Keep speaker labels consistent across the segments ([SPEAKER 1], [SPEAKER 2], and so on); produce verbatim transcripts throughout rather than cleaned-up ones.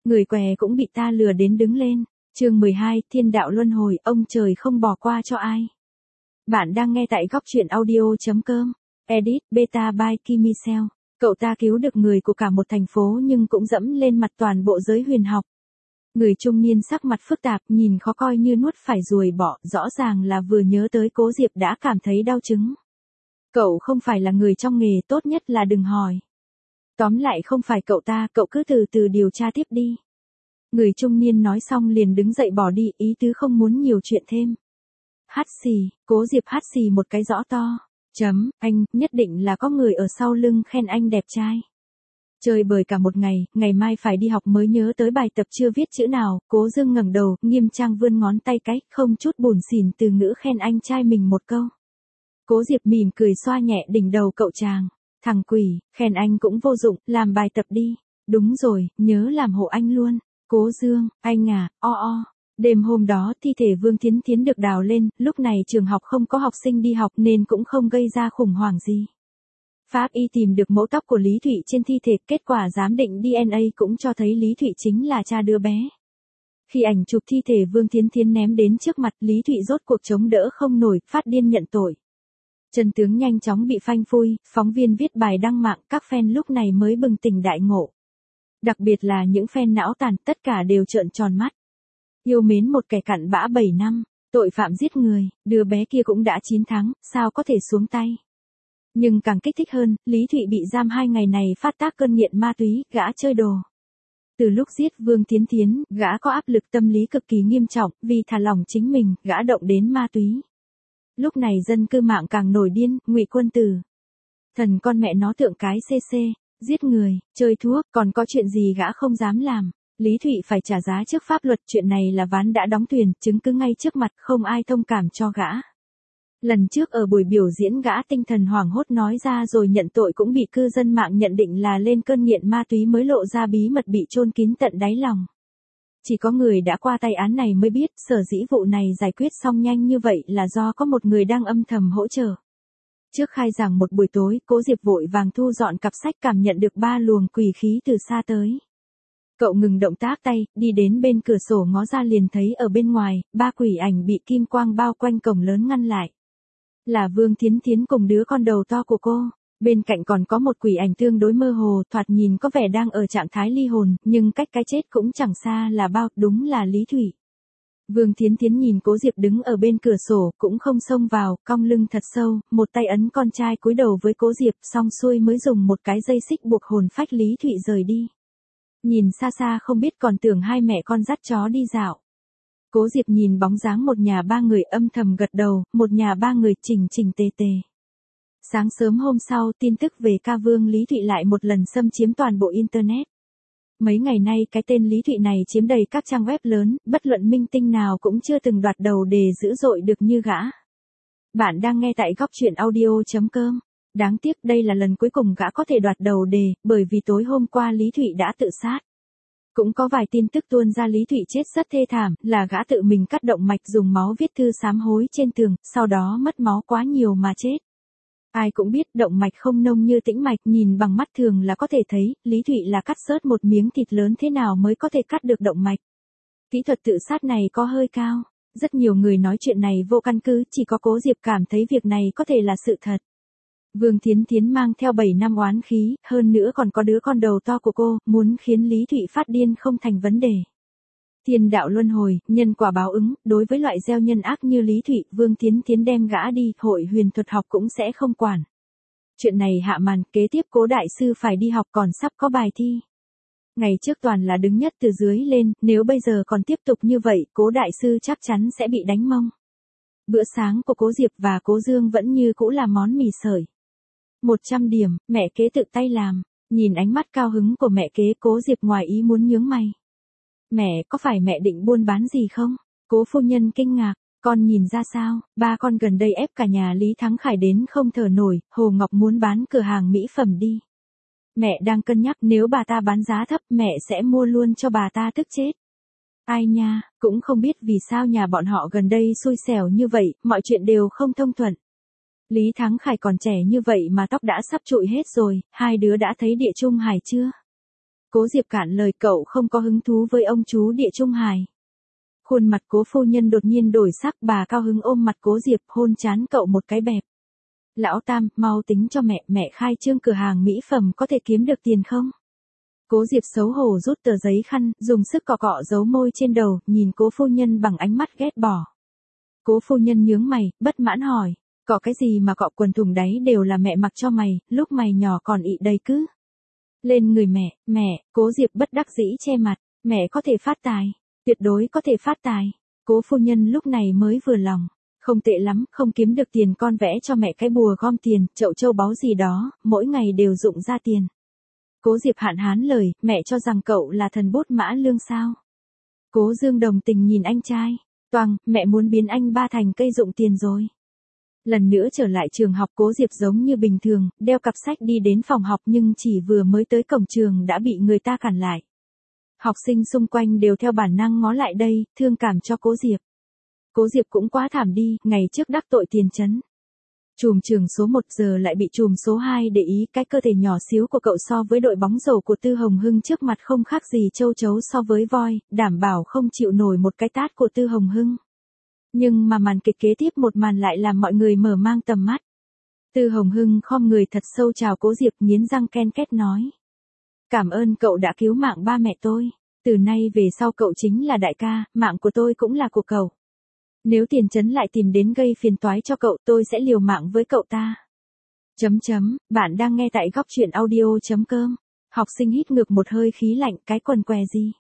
[SPEAKER 1] Người què cũng bị ta lừa đến đứng lên. Chương mười hai, Thiên đạo luân hồi, ông trời không bỏ qua cho ai. Bạn đang nghe tại góc truyện audio chấm com. Edit, Beta by Kimisel. Cậu ta cứu được người của cả một thành phố nhưng cũng dẫm lên mặt toàn bộ giới huyền học. Người trung niên sắc mặt phức tạp, nhìn khó coi như nuốt phải ruồi bọ, rõ ràng là vừa nhớ tới Cố Diệp đã cảm thấy đau chứng. Cậu không phải là người trong nghề, tốt nhất là đừng hỏi. Tóm lại không phải cậu ta, cậu cứ từ từ điều tra tiếp đi. Người trung niên nói xong liền đứng dậy bỏ đi, ý tứ không muốn nhiều chuyện thêm. Hắt xì, Cố Diệp hắt xì một cái rõ to. Chấm, anh, nhất định là có người ở sau lưng khen anh đẹp trai. Chơi bời cả một ngày, ngày mai phải đi học mới nhớ tới bài tập chưa viết chữ nào, Cố Dương ngẩng đầu, nghiêm trang vươn ngón tay cái, không chút buồn xỉn từ ngữ khen anh trai mình một câu. Cố Diệp mỉm cười xoa nhẹ đỉnh đầu cậu chàng. Thằng quỷ, khen anh cũng vô dụng, làm bài tập đi. Đúng rồi, nhớ làm hộ anh luôn. Cố Dương, anh à, o o. Đêm hôm đó thi thể Vương Thiến Thiến được đào lên, lúc này trường học không có học sinh đi học nên cũng không gây ra khủng hoảng gì. Pháp y tìm được mẫu tóc của Lý Thụy trên thi thể, kết quả giám định đê en a cũng cho thấy Lý Thụy chính là cha đứa bé. Khi ảnh chụp thi thể Vương Thiến Thiến ném đến trước mặt, Lý Thụy rốt cuộc chống đỡ không nổi, phát điên nhận tội. Chân tướng nhanh chóng bị phanh phui, phóng viên viết bài đăng mạng, các fan lúc này mới bừng tỉnh đại ngộ. Đặc biệt là những fan não tàn, tất cả đều trợn tròn mắt. Yêu mến một kẻ cặn bã bảy năm, tội phạm giết người, đứa bé kia cũng đã chín tháng, sao có thể xuống tay. Nhưng càng kích thích hơn, Lý Thụy bị giam hai ngày này phát tác cơn nghiện ma túy, gã chơi đồ. Từ lúc giết Vương Thiến Thiến, gã có áp lực tâm lý cực kỳ nghiêm trọng, vì thả lỏng chính mình, gã động đến ma túy. Lúc này dân cư mạng càng nổi điên, Ngụy Quân Tử. Thần con mẹ nó tượng cái xê xê, giết người, chơi thuốc, còn có chuyện gì gã không dám làm. Lý Thụy phải trả giá trước pháp luật, chuyện này là ván đã đóng thuyền, chứng cứ ngay trước mặt, không ai thông cảm cho gã. Lần trước ở buổi biểu diễn gã tinh thần hoảng hốt nói ra rồi nhận tội cũng bị cư dân mạng nhận định là lên cơn nghiện ma túy mới lộ ra bí mật bị chôn kín tận đáy lòng. Chỉ có người đã qua tay án này mới biết, sở dĩ vụ này giải quyết xong nhanh như vậy là do có một người đang âm thầm hỗ trợ. Trước khai giảng một buổi tối, Cố Diệp vội vàng thu dọn cặp sách, cảm nhận được ba luồng quỷ khí từ xa tới. Cậu ngừng động tác tay, đi đến bên cửa sổ ngó ra liền thấy ở bên ngoài, ba quỷ ảnh bị kim quang bao quanh cổng lớn ngăn lại. Là Vương Thiến Thiến cùng đứa con đầu to của cô. Bên cạnh còn có một quỷ ảnh tương đối mơ hồ, thoạt nhìn có vẻ đang ở trạng thái ly hồn, nhưng cách cái chết cũng chẳng xa là bao, đúng là Lý Thụy. Vương Thiến Thiến nhìn Cố Diệp đứng ở bên cửa sổ, cũng không xông vào, cong lưng thật sâu, một tay ấn con trai cúi đầu với Cố Diệp, xong xuôi mới dùng một cái dây xích buộc hồn phách Lý Thụy rời đi. Nhìn xa xa không biết còn tưởng hai mẹ con dắt chó đi dạo. Cố Diệp nhìn bóng dáng một nhà ba người âm thầm gật đầu, một nhà ba người chỉnh chỉnh tề tề. Sáng sớm hôm sau, tin tức về ca vương Lý Thụy lại một lần xâm chiếm toàn bộ Internet. Mấy ngày nay cái tên Lý Thụy này chiếm đầy các trang web lớn, bất luận minh tinh nào cũng chưa từng đoạt đầu đề dữ dội được như gã. Bạn đang nghe tại góc truyện audio chấm com. Đáng tiếc đây là lần cuối cùng gã có thể đoạt đầu đề, bởi vì tối hôm qua Lý Thụy đã tự sát. Cũng có vài tin tức tuôn ra Lý Thụy chết rất thê thảm, là gã tự mình cắt động mạch dùng máu viết thư sám hối trên tường, sau đó mất máu quá nhiều mà chết. Ai cũng biết động mạch không nông như tĩnh mạch, nhìn bằng mắt thường là có thể thấy, Lý Thụy là cắt rớt một miếng thịt lớn thế nào mới có thể cắt được động mạch. Kỹ thuật tự sát này có hơi cao, rất nhiều người nói chuyện này vô căn cứ, chỉ có Cố Diệp cảm thấy việc này có thể là sự thật. Vương Thiến Thiến mang theo bảy năm oán khí, hơn nữa còn có đứa con đầu to của cô, muốn khiến Lý Thụy phát điên không thành vấn đề. Thiên đạo luân hồi, nhân quả báo ứng, đối với loại gieo nhân ác như Lý Thụy, Vương Thiến Thiến đem gã đi, hội huyền thuật học cũng sẽ không quản. Chuyện này hạ màn, kế tiếp Cố đại sư phải đi học, còn sắp có bài thi. Ngày trước toàn là đứng nhất từ dưới lên, nếu bây giờ còn tiếp tục như vậy, Cố đại sư chắc chắn sẽ bị đánh mông. Bữa sáng của Cố Diệp và Cố Dương vẫn như cũ là món mì sợi. một trăm điểm, mẹ kế tự tay làm. Nhìn ánh mắt cao hứng của mẹ kế, Cố Diệp ngoài ý muốn nhướng mày. Mẹ, có phải mẹ định buôn bán gì không? Cố phu nhân kinh ngạc, con nhìn ra sao, ba con gần đây ép cả nhà Lý Thắng Khải đến không thở nổi, Hồ Ngọc muốn bán cửa hàng mỹ phẩm đi. Mẹ đang cân nhắc nếu bà ta bán giá thấp mẹ sẽ mua luôn cho bà ta tức chết. Ai nha, cũng không biết vì sao nhà bọn họ gần đây xui xẻo như vậy, mọi chuyện đều không thông thuận. Lý Thắng Khải còn trẻ như vậy mà tóc đã sắp trụi hết rồi, hai đứa đã thấy Địa Trung Hải chưa? Cố Diệp cản lời, cậu không có hứng thú với ông chú Địa Trung Hải. Khuôn mặt Cố phu nhân đột nhiên đổi sắc, bà cao hứng ôm mặt Cố Diệp hôn trán cậu một cái bẹp. Lão Tam, mau tính cho mẹ, mẹ khai trương cửa hàng mỹ phẩm có thể kiếm được tiền không? Cố Diệp xấu hổ rút tờ giấy khăn, dùng sức cọ cọ dấu môi trên đầu, nhìn Cố phu nhân bằng ánh mắt ghét bỏ. Cố phu nhân nhướng mày, bất mãn hỏi, cọ cái gì mà cọ, quần thùng đáy đều là mẹ mặc cho mày, lúc mày nhỏ còn ị đầy cứ. Lên người mẹ, mẹ, Cố Diệp bất đắc dĩ che mặt, mẹ có thể phát tài, tuyệt đối có thể phát tài. Cố phu nhân lúc này mới vừa lòng, không tệ lắm, không kiếm được tiền con vẽ cho mẹ cái bùa gom tiền, chậu châu báu gì đó, mỗi ngày đều dụng ra tiền. Cố Diệp hạn hán lời, mẹ cho rằng cậu là thần bút mã lương sao? Cố Dương đồng tình nhìn anh trai, toang, mẹ muốn biến anh ba thành cây dụng tiền rồi. Lần nữa trở lại trường học, Cố Diệp giống như bình thường, đeo cặp sách đi đến phòng học nhưng chỉ vừa mới tới cổng trường đã bị người ta cản lại. Học sinh xung quanh đều theo bản năng ngó lại đây, thương cảm cho Cố Diệp. Cố Diệp cũng quá thảm đi, ngày trước đắc tội tiền trấn. Chùm trường số một giờ lại bị chùm số hai để ý, cái cơ thể nhỏ xíu của cậu so với đội bóng rổ của Tư Hồng Hưng trước mặt không khác gì châu chấu so với voi, đảm bảo không chịu nổi một cái tát của Tư Hồng Hưng. Nhưng mà màn kịch kế tiếp một màn lại làm mọi người mở mang tầm mắt. Tư Hồng Hưng khom người thật sâu chào Cố Diệp, nghiến răng ken két nói. Cảm ơn cậu đã cứu mạng ba mẹ tôi, từ nay về sau cậu chính là đại ca, mạng của tôi cũng là của cậu. Nếu tiền trấn lại tìm đến gây phiền toái cho cậu, tôi sẽ liều mạng với cậu ta. Chấm chấm, bạn đang nghe tại góc truyện audio.com. Học sinh hít ngược một hơi khí lạnh, cái quần què gì?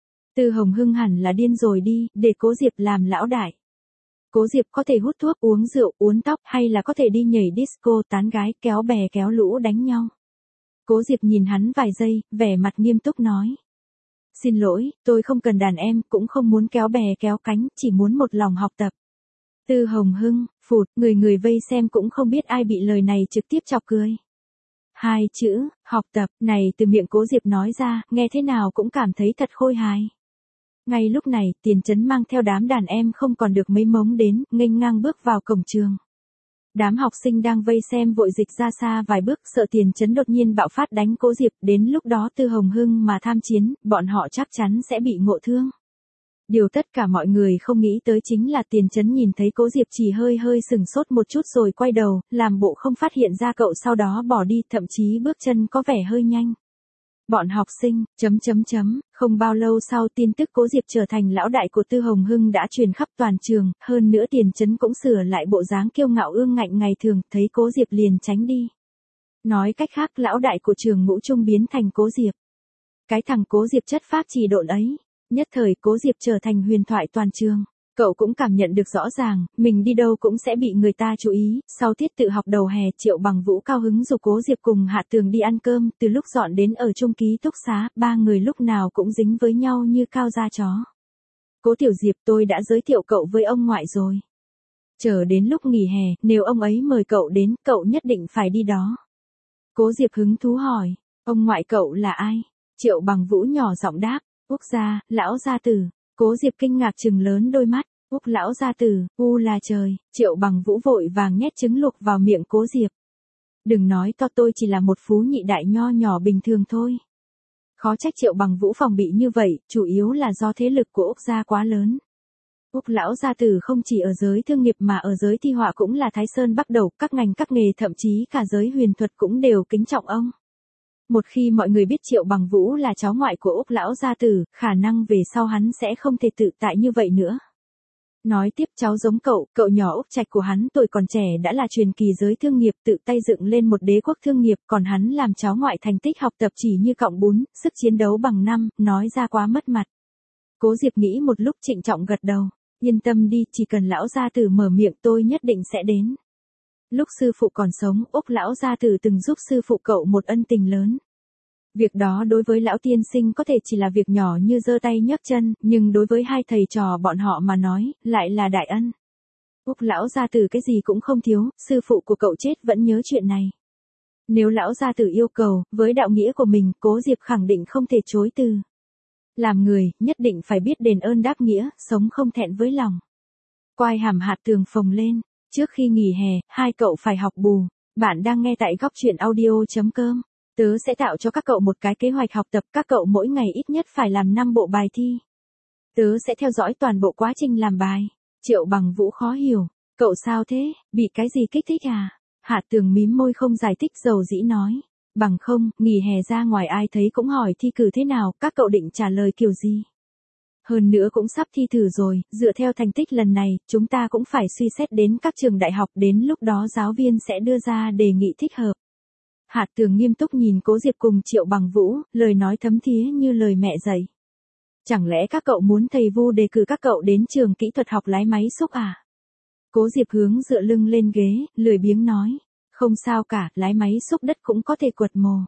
[SPEAKER 1] Tư Hồng Hưng hẳn là điên rồi đi, để Cố Diệp làm lão đại. Cố Diệp có thể hút thuốc, uống rượu, uốn tóc, hay là có thể đi nhảy disco, tán gái, kéo bè kéo lũ đánh nhau. Cố Diệp nhìn hắn vài giây, vẻ mặt nghiêm túc nói. Xin lỗi, tôi không cần đàn em, cũng không muốn kéo bè kéo cánh, chỉ muốn một lòng học tập. Tư Hồng Hưng, phụt, người người vây xem cũng không biết ai bị lời này trực tiếp chọc cười. Hai chữ, học tập, này từ miệng Cố Diệp nói ra, nghe thế nào cũng cảm thấy thật khôi hài. Ngay lúc này, tiền trấn mang theo đám đàn em không còn được mấy mống đến, nghênh ngang bước vào cổng trường. Đám học sinh đang vây xem vội dịch ra xa vài bước, sợ tiền trấn đột nhiên bạo phát đánh Cố Diệp, đến lúc đó Tư Hồng Hưng mà tham chiến, bọn họ chắc chắn sẽ bị ngộ thương. Điều tất cả mọi người không nghĩ tới chính là tiền trấn nhìn thấy Cố Diệp chỉ hơi hơi sừng sốt một chút rồi quay đầu, làm bộ không phát hiện ra cậu, sau đó bỏ đi, thậm chí bước chân có vẻ hơi nhanh. Bọn học sinh, chấm chấm chấm, không bao lâu sau tin tức Cố Diệp trở thành lão đại của Tư Hồng Hưng đã truyền khắp toàn trường, hơn nữa tiền trấn cũng sửa lại bộ dáng kiêu ngạo ương ngạnh ngày thường, thấy Cố Diệp liền tránh đi. Nói cách khác, lão đại của trường ngũ trung biến thành Cố Diệp. Cái thằng Cố Diệp chất phác chỉ độn ấy, nhất thời Cố Diệp trở thành huyền thoại toàn trường. Cậu cũng cảm nhận được rõ ràng, mình đi đâu cũng sẽ bị người ta chú ý. Sau tiết tự học đầu hè, Triệu Bằng Vũ cao hứng rủ Cố Diệp cùng Hạ Tường đi ăn cơm, từ lúc dọn đến ở chung ký túc xá, ba người lúc nào cũng dính với nhau như cao da chó. Cố Tiểu Diệp, tôi đã giới thiệu cậu với ông ngoại rồi. Chờ đến lúc nghỉ hè, nếu ông ấy mời cậu đến, cậu nhất định phải đi đó. Cố Diệp hứng thú hỏi, ông ngoại cậu là ai? Triệu Bằng Vũ nhỏ giọng đáp, Úc gia, lão gia tử. Cố Diệp kinh ngạc trừng lớn đôi mắt, Úc lão gia tử, u là trời, Triệu Bằng Vũ vội vàng nhét trứng luộc vào miệng Cố Diệp. Đừng nói to, tôi chỉ là một phú nhị đại nho nhỏ bình thường thôi. Khó trách Triệu Bằng Vũ phòng bị như vậy, chủ yếu là do thế lực của Úc gia quá lớn. Úc lão gia tử không chỉ ở giới thương nghiệp mà ở giới thi họa cũng là Thái Sơn bắt đầu, các ngành các nghề thậm chí cả giới huyền thuật cũng đều kính trọng ông. Một khi mọi người biết Triệu Bằng Vũ là cháu ngoại của Úc lão gia tử, khả năng về sau hắn sẽ không thể tự tại như vậy nữa. Nói tiếp, cháu giống cậu, cậu nhỏ Úc Trạch của hắn tuổi còn trẻ đã là truyền kỳ giới thương nghiệp, tự tay dựng lên một đế quốc thương nghiệp, còn hắn làm cháu ngoại thành tích học tập chỉ như cọng bún, sức chiến đấu bằng năm, nói ra quá mất mặt. Cố Diệp nghĩ một lúc trịnh trọng gật đầu, yên tâm đi, chỉ cần lão gia tử mở miệng tôi nhất định sẽ đến. Lúc sư phụ còn sống, Úc lão gia tử từng giúp sư phụ cậu một ân tình lớn. Việc đó đối với lão tiên sinh có thể chỉ là việc nhỏ như giơ tay nhấc chân, nhưng đối với hai thầy trò bọn họ mà nói, lại là đại ân. Úc lão gia tử cái gì cũng không thiếu, sư phụ của cậu chết vẫn nhớ chuyện này. Nếu lão gia tử yêu cầu, với đạo nghĩa của mình, Cố Diệp khẳng định không thể chối từ. Làm người, nhất định phải biết đền ơn đáp nghĩa, sống không thẹn với lòng. Quai hàm Hạ Tường phồng lên, trước khi nghỉ hè, hai cậu phải học bù. Bạn đang nghe tại góc truyện audio chấm com. Tớ sẽ tạo cho các cậu một cái kế hoạch học tập, các cậu mỗi ngày ít nhất phải làm năm bộ bài thi. Tớ sẽ theo dõi toàn bộ quá trình làm bài. Triệu Bằng Vũ khó hiểu. Cậu sao thế, bị cái gì kích thích à? Hạ Tường mím môi không giải thích, dầu dĩ nói. Bằng không, nghỉ hè ra ngoài ai thấy cũng hỏi thi cử thế nào, các cậu định trả lời kiểu gì? Hơn nữa cũng sắp thi thử rồi, dựa theo thành tích lần này, chúng ta cũng phải suy xét đến các trường đại học, đến lúc đó giáo viên sẽ đưa ra đề nghị thích hợp. Hạ Tường nghiêm túc nhìn Cố Diệp cùng Triệu Bằng Vũ, lời nói thấm thía như lời mẹ dạy. Chẳng lẽ các cậu muốn thầy Vu đề cử các cậu đến trường kỹ thuật học lái máy xúc à? Cố Diệp hướng dựa lưng lên ghế, lười biếng nói. Không sao cả, lái máy xúc đất cũng có thể quật mồ.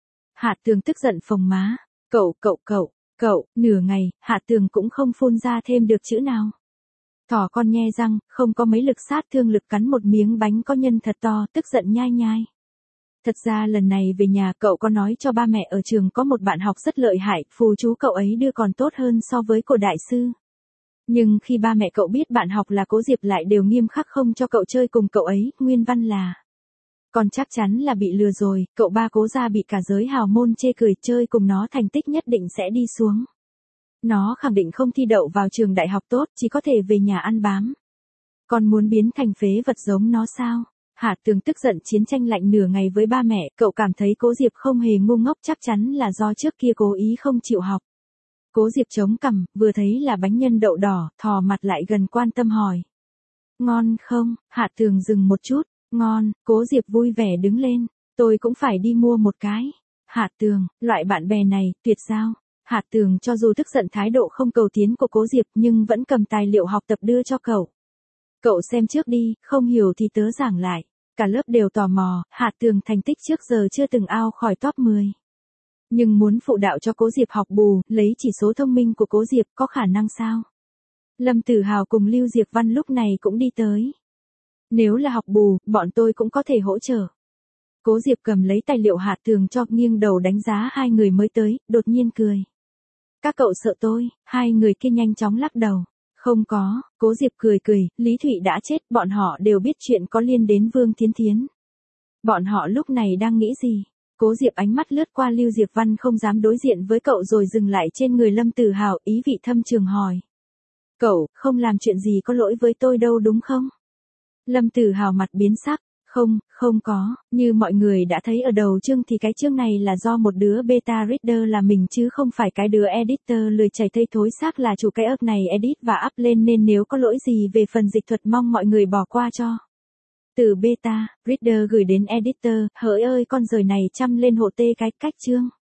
[SPEAKER 1] Hạ Tường tức giận phồng má. Cậu, cậu, cậu, cậu, nửa ngày, Hạ Tường cũng không phun ra thêm được chữ nào. Thỏ con nhe răng, không có mấy lực sát thương lực cắn một miếng bánh có nhân thật to, tức giận nhai nhai. Thật ra lần này về nhà cậu có nói cho ba mẹ ở trường có một bạn học rất lợi hại, phù chú cậu ấy đưa còn tốt hơn so với của đại sư. Nhưng khi ba mẹ cậu biết bạn học là Cố Diệp lại đều nghiêm khắc không cho cậu chơi cùng cậu ấy, nguyên văn là. Còn chắc chắn là bị lừa rồi, cậu ba Cố gia bị cả giới hào môn chê cười, chơi cùng nó thành tích nhất định sẽ đi xuống. Nó khẳng định không thi đậu vào trường đại học tốt, chỉ có thể về nhà ăn bám. Còn muốn biến thành phế vật giống nó sao? Hạ Tường tức giận chiến tranh lạnh nửa ngày với ba mẹ, cậu cảm thấy Cố Diệp không hề ngu ngốc, chắc chắn là do trước kia cố ý không chịu học. Cố Diệp chống cằm, vừa thấy là bánh nhân đậu đỏ, thò mặt lại gần quan tâm hỏi. Ngon không? Hạ Tường dừng một chút. Ngon, Cố Diệp vui vẻ đứng lên. Tôi cũng phải đi mua một cái. Hạ Tường, loại bạn bè này, tuyệt sao? Hạ Tường cho dù tức giận thái độ không cầu tiến của Cố Diệp nhưng vẫn cầm tài liệu học tập đưa cho cậu. Cậu xem trước đi, không hiểu thì tớ giảng lại. Cả lớp đều tò mò, Hạ Tường thành tích trước giờ chưa từng out khỏi top mười. Nhưng muốn phụ đạo cho Cố Diệp học bù, lấy chỉ số thông minh của Cố Diệp có khả năng sao? Lâm Tử Hào cùng Lưu Diệp Văn lúc này cũng đi tới. Nếu là học bù, bọn tôi cũng có thể hỗ trợ. Cố Diệp cầm lấy tài liệu Hạ Tường cho, nghiêng đầu đánh giá hai người mới tới, đột nhiên cười. Các cậu sợ tôi? Hai người kia nhanh chóng lắc đầu. Không có, Cố Diệp cười cười, Lý Thụy đã chết, bọn họ đều biết chuyện có liên đến Vương Thiến Thiến. Bọn họ lúc này đang nghĩ gì? Cố Diệp ánh mắt lướt qua Lưu Diệp Văn không dám đối diện với cậu rồi dừng lại trên người Lâm Tử Hào, ý vị thâm trường hỏi. Cậu, không làm chuyện gì có lỗi với tôi đâu đúng không? Lâm Tử Hào mặt biến sắc. Không, không có, như mọi người đã thấy ở đầu chương thì cái chương này là do một đứa beta reader là mình chứ không phải cái đứa editor lười chảy thây thối xác là chủ cái ức này edit và up lên, nên nếu có lỗi gì về phần dịch thuật mong mọi người bỏ qua cho. Từ beta, reader gửi đến editor, hỡi ơi con rời này chăm lên hộ tê cái cách chương.